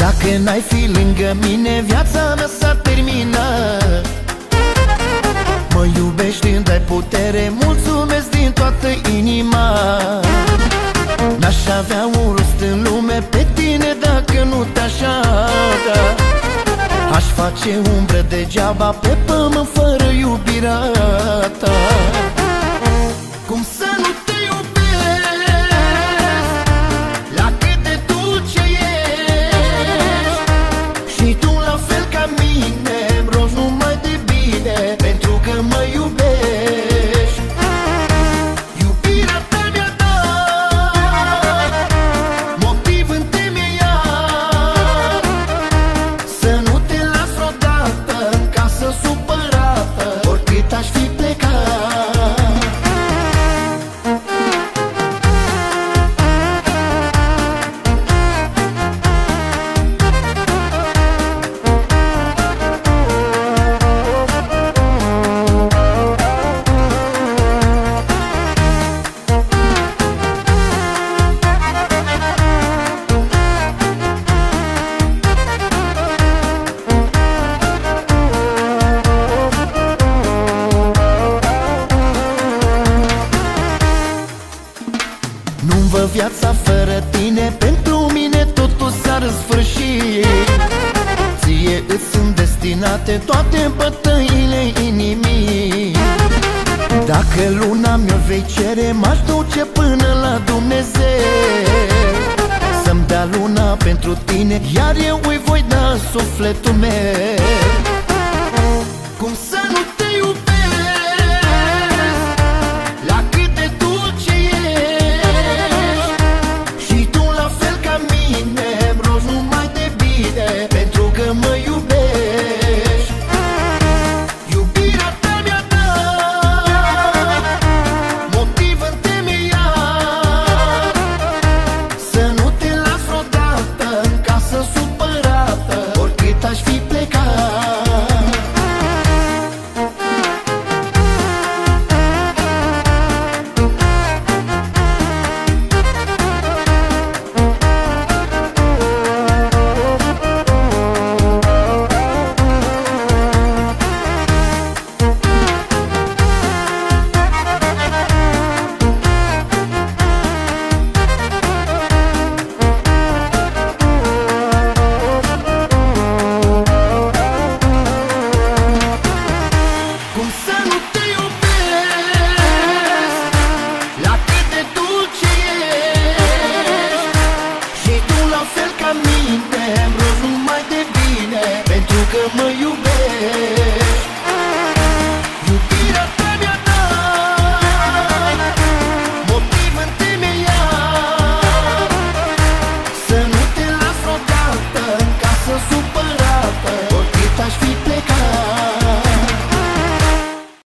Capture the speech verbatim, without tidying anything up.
Dacă n-ai fi lângă mine, viața mea s-ar termina. Mă iubești, îmi dai putere, mulțumesc din toată inima. N-aș avea un rost în lume pe tine dacă nu te-aș avea. Aș face umbră degeaba pe pământ fără iubirea ta. Cum să nu te iubesc, la cât de dulce ești. Și tu la fel ca mine îmi rogi numai de bine, pentru că mă iubești. Iubirea ta mi-a dat motiv întemeiat să nu te las vreodată în casă supărată, oricât aș fi plecat. Nu-mi văd viața fără tine, pentru mine totul s-ar sfârși. Ție îți sunt destinate toate bătăile inimii. Dacă luna mi-o vei cere, m-aș duce până la Dumnezeu să-mi dea luna pentru tine, iar eu îi voi da sufletul meu.